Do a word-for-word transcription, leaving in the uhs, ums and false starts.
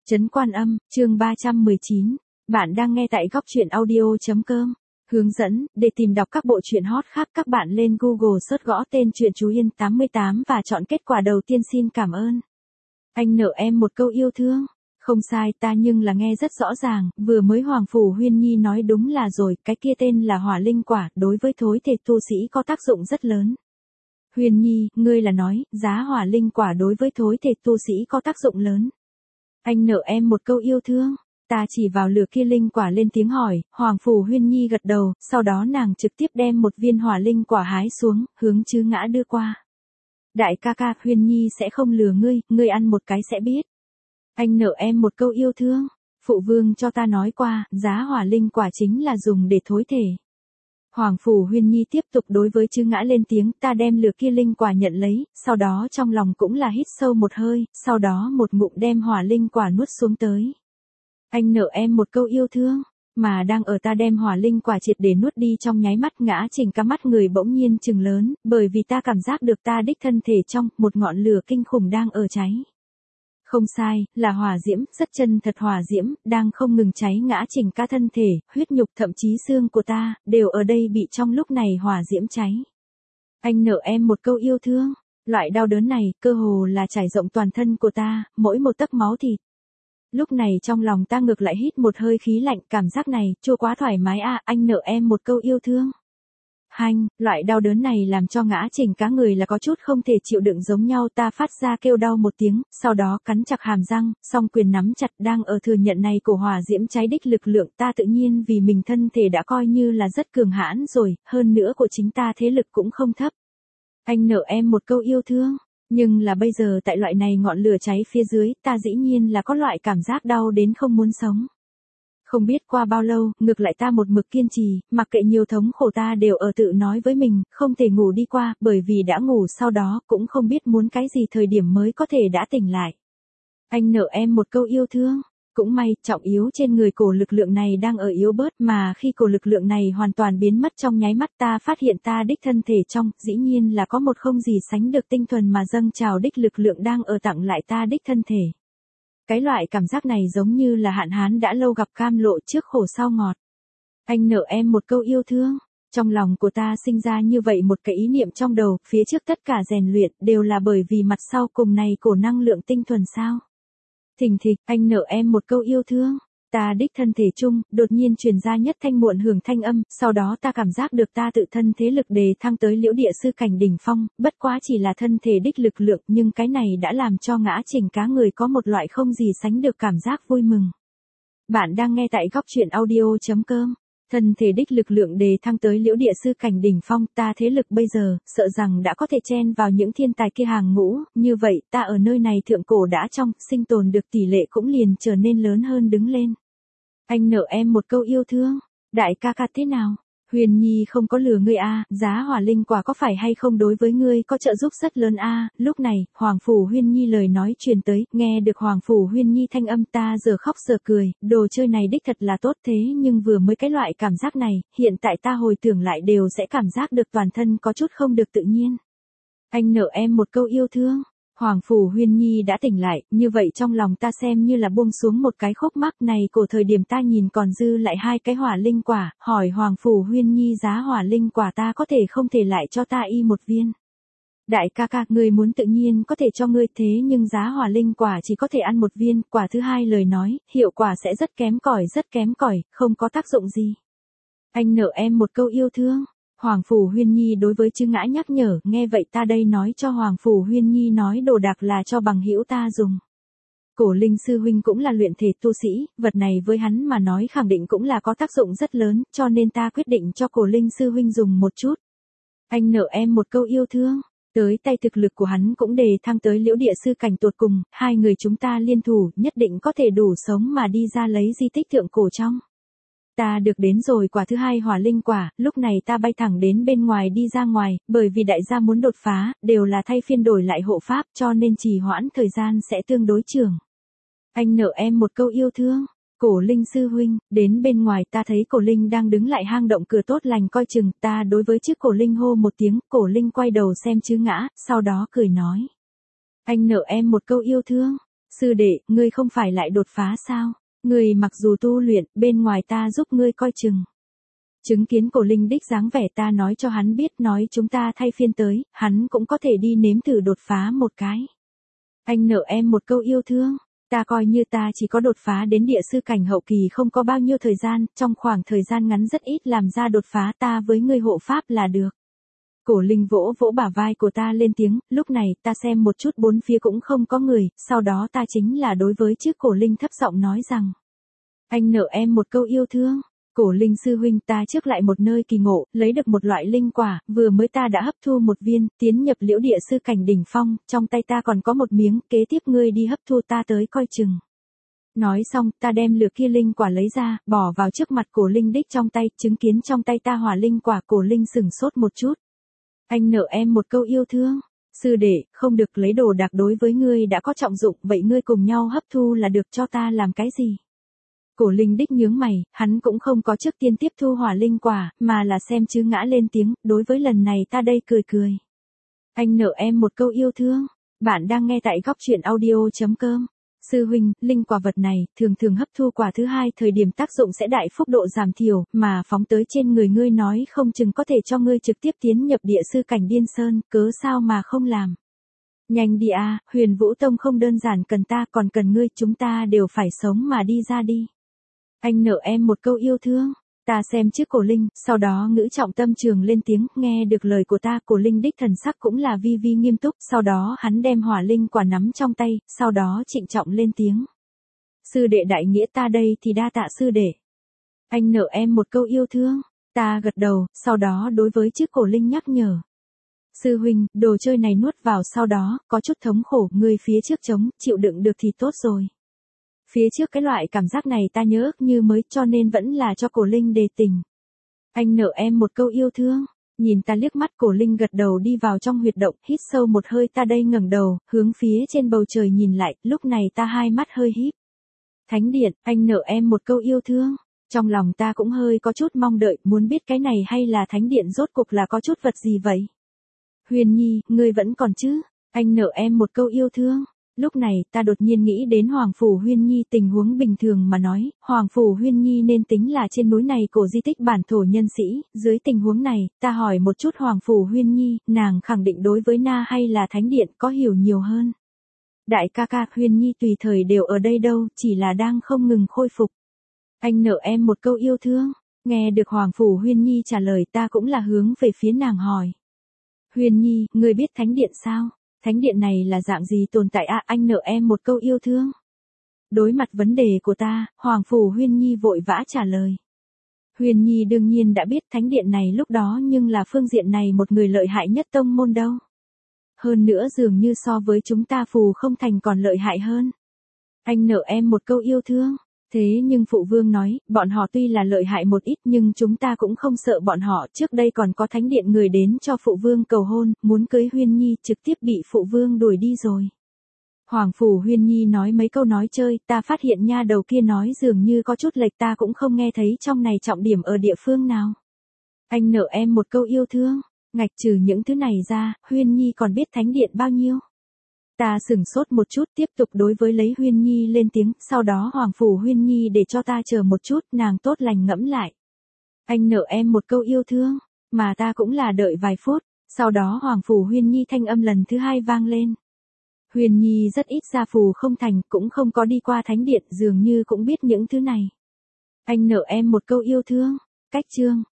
Trấn Quan Âm, chương ba trăm mười chín. Bạn đang nghe tại góc truyện audio.com. Hướng dẫn, để tìm đọc các bộ truyện hot khác các bạn lên Google search gõ tên truyện Chú Yên tám mươi tám và chọn kết quả đầu tiên. Xin cảm ơn. Anh nợ em một câu yêu thương. Không sai ta nhưng là nghe rất rõ ràng, vừa mới Hoàng Phủ Huyên Nhi nói đúng là rồi, cái kia tên là hỏa linh quả, đối với thối thể tu sĩ có tác dụng rất lớn. Huyên Nhi, ngươi là nói, giá hỏa linh quả đối với thối thể tu sĩ có tác dụng lớn. Anh nợ em một câu yêu thương. Ta chỉ vào lửa kia linh quả lên tiếng hỏi, Hoàng Phủ Huyên Nhi gật đầu, sau đó nàng trực tiếp đem một viên hỏa linh quả hái xuống, hướng Chư Ngã đưa qua. Đại ca ca, Huyên Nhi sẽ không lừa ngươi, ngươi ăn một cái sẽ biết. Anh nợ em một câu yêu thương. Phụ vương cho ta nói qua, giá hỏa linh quả chính là dùng để thối thể. Hoàng Phủ Huyên Nhi tiếp tục đối với Chư Ngã lên tiếng, ta đem lửa kia linh quả nhận lấy, sau đó trong lòng cũng là hít sâu một hơi, sau đó một ngụm đem hỏa linh quả nuốt xuống tới. Anh nợ em một câu yêu thương, mà đang ở ta đem hỏa linh quả triệt để nuốt đi trong nháy mắt Ngã Trình cả mắt người bỗng nhiên trừng lớn, bởi vì ta cảm giác được ta đích thân thể trong một ngọn lửa kinh khủng đang ở cháy. Không sai, là hỏa diễm, rất chân thật hỏa diễm, đang không ngừng cháy Ngã Trình cả thân thể, huyết nhục thậm chí xương của ta, đều ở đây bị trong lúc này hỏa diễm cháy. Anh nợ em một câu yêu thương, loại đau đớn này, cơ hồ là trải rộng toàn thân của ta, mỗi một tấc máu thịt. Lúc này trong lòng ta ngược lại hít một hơi khí lạnh, cảm giác này, chua quá thoải mái à, anh nợ em một câu yêu thương. Hanh, loại đau đớn này làm cho Ngã Trình cả người là có chút không thể chịu đựng giống nhau, ta phát ra kêu đau một tiếng, sau đó cắn chặt hàm răng, song quyền nắm chặt đang ở thừa nhận này của hỏa diễm cháy đích lực lượng, ta tự nhiên vì mình thân thể đã coi như là rất cường hãn rồi, hơn nữa của chính ta thế lực cũng không thấp. Anh nợ em một câu yêu thương. Nhưng là bây giờ tại loại này ngọn lửa cháy phía dưới, ta dĩ nhiên là có loại cảm giác đau đến không muốn sống. Không biết qua bao lâu, ngược lại ta một mực kiên trì, mặc kệ nhiều thống khổ ta đều ở tự nói với mình, không thể ngủ đi qua, bởi vì đã ngủ sau đó, cũng không biết muốn cái gì thời điểm mới có thể đã tỉnh lại. Anh nợ em một câu yêu thương. Cũng may, trọng yếu trên người cổ lực lượng này đang ở yếu bớt mà khi cổ lực lượng này hoàn toàn biến mất trong nháy mắt ta phát hiện ta đích thân thể trong, dĩ nhiên là có một không gì sánh được tinh thuần mà dâng trào đích lực lượng đang ở tặng lại ta đích thân thể. Cái loại cảm giác này giống như là hạn hán đã lâu gặp cam lộ trước khổ sau ngọt. Anh nợ em một câu yêu thương. Trong lòng của ta sinh ra như vậy một cái ý niệm trong đầu, phía trước tất cả rèn luyện đều là bởi vì mặt sau cùng này cổ năng lượng tinh thuần sao. Thình thịch, anh nợ em một câu yêu thương. Ta đích thân thể chung, đột nhiên truyền ra nhất thanh muộn hưởng thanh âm, sau đó ta cảm giác được ta tự thân thế lực đề thăng tới liễu địa sư cảnh đỉnh phong, bất quá chỉ là thân thể đích lực lượng, nhưng cái này đã làm cho Ngã Trình cá người có một loại không gì sánh được cảm giác vui mừng. Bạn đang nghe tại góc truyện audio.com. Thân thể đích lực lượng đề thăng tới liễu địa sư cảnh đỉnh phong, ta thế lực bây giờ, sợ rằng đã có thể chen vào những thiên tài kia hàng ngũ, như vậy, ta ở nơi này thượng cổ đã trong, sinh tồn được tỷ lệ cũng liền trở nên lớn hơn đứng lên. Anh nợ em một câu yêu thương. Đại ca ca thế nào? Huyền Nhi không có lừa ngươi a, giá hỏa linh quả có phải hay không đối với ngươi có trợ giúp rất lớn a. Lúc này, Hoàng Phủ Huyên Nhi lời nói truyền tới, nghe được Hoàng Phủ Huyên Nhi thanh âm ta giờ khóc giờ cười, đồ chơi này đích thật là tốt thế nhưng vừa mới cái loại cảm giác này, hiện tại ta hồi tưởng lại đều sẽ cảm giác được toàn thân có chút không được tự nhiên. Anh nợ em một câu yêu thương. Hoàng Phủ Huyên Nhi đã tỉnh lại, như vậy trong lòng ta xem như là buông xuống một cái khúc mắc này cổ thời điểm ta nhìn còn dư lại hai cái hỏa linh quả, hỏi Hoàng Phủ Huyên Nhi giá hỏa linh quả ta có thể không thể lại cho ta y một viên. Đại ca ca, ngươi muốn tự nhiên có thể cho ngươi thế nhưng giá hỏa linh quả chỉ có thể ăn một viên, quả thứ hai lời nói, hiệu quả sẽ rất kém cỏi rất kém cỏi, không có tác dụng gì. Anh nợ em một câu yêu thương. Hoàng Phủ Huyên Nhi đối với Chư Ngã nhắc nhở, nghe vậy ta đây nói cho Hoàng Phủ Huyên Nhi nói đồ đạc là cho bằng hữu ta dùng. Cổ Linh sư huynh cũng là luyện thể tu sĩ, vật này với hắn mà nói khẳng định cũng là có tác dụng rất lớn, cho nên ta quyết định cho Cổ Linh sư huynh dùng một chút. Anh nợ em một câu yêu thương. Tới tay thực lực của hắn cũng đề thăng tới liễu địa sư cảnh tột cùng, hai người chúng ta liên thủ, nhất định có thể đủ sống mà đi ra lấy di tích thượng cổ trong. Ta được đến rồi quả thứ hai hỏa linh quả, lúc này ta bay thẳng đến bên ngoài đi ra ngoài, bởi vì đại gia muốn đột phá, đều là thay phiên đổi lại hộ pháp cho nên trì hoãn thời gian sẽ tương đối trường. Anh nợ em một câu yêu thương. Cổ Linh sư huynh, đến bên ngoài ta thấy Cổ Linh đang đứng lại hang động cửa tốt lành coi chừng, ta đối với chiếc Cổ Linh hô một tiếng, Cổ Linh quay đầu xem Chư Ngã, sau đó cười nói. Anh nợ em một câu yêu thương. Sư đệ, ngươi không phải lại đột phá sao? Ngươi mặc dù tu luyện, bên ngoài ta giúp ngươi coi chừng. Chứng kiến Cổ Linh Đích dáng vẻ ta nói cho hắn biết nói chúng ta thay phiên tới, hắn cũng có thể đi nếm thử đột phá một cái. Anh nợ em một câu yêu thương. Ta coi như ta chỉ có đột phá đến địa sư cảnh hậu kỳ không có bao nhiêu thời gian, trong khoảng thời gian ngắn rất ít làm ra đột phá ta với ngươi hộ pháp là được. Cổ Linh vỗ vỗ bả vai của ta lên tiếng, lúc này ta xem một chút bốn phía cũng không có người, sau đó ta chính là đối với trước Cổ Linh thấp giọng nói rằng. Anh nợ em một câu yêu thương. Cổ Linh sư huynh ta trước lại một nơi kỳ ngộ, lấy được một loại linh quả, vừa mới ta đã hấp thu một viên, tiến nhập liễu địa sư cảnh đỉnh phong, trong tay ta còn có một miếng, kế tiếp ngươi đi hấp thu ta tới coi chừng. Nói xong, ta đem lửa kia linh quả lấy ra, bỏ vào trước mặt Cổ Linh Đích trong tay, chứng kiến trong tay ta hỏa linh quả Cổ Linh sửng sốt một chút. Anh nợ em một câu yêu thương. Sư đệ, không được lấy đồ đạc đối với ngươi đã có trọng dụng, vậy ngươi cùng nhau hấp thu là được cho ta làm cái gì? Cổ Linh Đích nhướng mày, hắn cũng không có trước tiên tiếp thu hỏa linh quả, mà là xem chứ ngã lên tiếng, đối với lần này ta đây cười cười. Anh nợ em một câu yêu thương. Bạn đang nghe tại góc truyện audio.com. Sư huynh, linh quả vật này, thường thường hấp thu quả thứ hai thời điểm tác dụng sẽ đại phúc độ giảm thiểu, mà phóng tới trên người ngươi nói không chừng có thể cho ngươi trực tiếp tiến nhập địa sư cảnh điên sơn, cớ sao mà không làm. Nhanh đi a, Huyền Vũ Tông không đơn giản cần ta còn cần ngươi, chúng ta đều phải sống mà đi ra đi. Anh nợ em một câu yêu thương. Ta xem trước Cổ Linh, sau đó ngữ trọng tâm trường lên tiếng, nghe được lời của ta, Cổ Linh Đích thần sắc cũng là vi vi nghiêm túc, sau đó hắn đem hỏa linh quả nắm trong tay, sau đó trịnh trọng lên tiếng. Sư đệ đại nghĩa ta đây thì đa tạ sư đệ. Anh nợ em một câu yêu thương. Ta gật đầu, sau đó đối với trước Cổ Linh nhắc nhở. Sư huynh, đồ chơi này nuốt vào sau đó, có chút thống khổ, người phía trước chống, chịu đựng được thì tốt rồi. Phía trước cái loại cảm giác này ta nhớ như mới cho nên vẫn là cho Cổ Linh đề tình. Anh nợ em một câu yêu thương. Nhìn ta liếc mắt Cổ Linh gật đầu đi vào trong huyệt động, hít sâu một hơi ta đây ngẩng đầu, hướng phía trên bầu trời nhìn lại, lúc này ta hai mắt hơi híp. Thánh điện, anh nợ em một câu yêu thương. Trong lòng ta cũng hơi có chút mong đợi, muốn biết cái này hay là thánh điện rốt cuộc là có chút vật gì vậy? Huyền Nhi, ngươi vẫn còn chứ? Anh nợ em một câu yêu thương. Lúc này, ta đột nhiên nghĩ đến Hoàng Phủ Huyên Nhi, tình huống bình thường mà nói, Hoàng Phủ Huyên Nhi nên tính là trên núi này cổ di tích bản thổ nhân sĩ, dưới tình huống này, ta hỏi một chút Hoàng Phủ Huyên Nhi, nàng khẳng định đối với Na hay là Thánh Điện có hiểu nhiều hơn. Đại ca ca, Huyên Nhi tùy thời đều ở đây đâu, chỉ là đang không ngừng khôi phục. Anh nợ em một câu yêu thương, nghe được Hoàng Phủ Huyên Nhi trả lời ta cũng là hướng về phía nàng hỏi. Huyên Nhi, ngươi biết Thánh Điện sao? Thánh điện này là dạng gì tồn tại à, anh nợ em một câu yêu thương. Đối mặt vấn đề của ta, Hoàng Phủ Huyên Nhi vội vã trả lời. Huyên Nhi đương nhiên đã biết thánh điện này lúc đó nhưng là phương diện này một người lợi hại nhất tông môn đâu. Hơn nữa dường như so với chúng ta Phù Không Thành còn lợi hại hơn. Anh nợ em một câu yêu thương. Thế nhưng phụ vương nói, bọn họ tuy là lợi hại một ít nhưng chúng ta cũng không sợ bọn họ, trước đây còn có thánh điện người đến cho phụ vương cầu hôn, muốn cưới Huyên Nhi trực tiếp bị phụ vương đuổi đi rồi. Hoàng Phủ Huyên Nhi nói mấy câu nói chơi, ta phát hiện nha đầu kia nói dường như có chút lệch ta cũng không nghe thấy trong này trọng điểm ở địa phương nào. Anh nợ em một câu yêu thương, ngạch trừ những thứ này ra, Huyên Nhi còn biết thánh điện bao nhiêu. Ta sửng sốt một chút tiếp tục đối với lấy Huyên Nhi lên tiếng, sau đó Hoàng Phủ Huyên Nhi để cho ta chờ một chút, nàng tốt lành ngẫm lại. Anh nợ em một câu yêu thương, mà ta cũng là đợi vài phút, sau đó Hoàng Phủ Huyên Nhi thanh âm lần thứ hai vang lên. Huyên Nhi rất ít ra Phù Không Thành, cũng không có đi qua thánh điện, dường như cũng biết những thứ này. Anh nợ em một câu yêu thương, cách chương.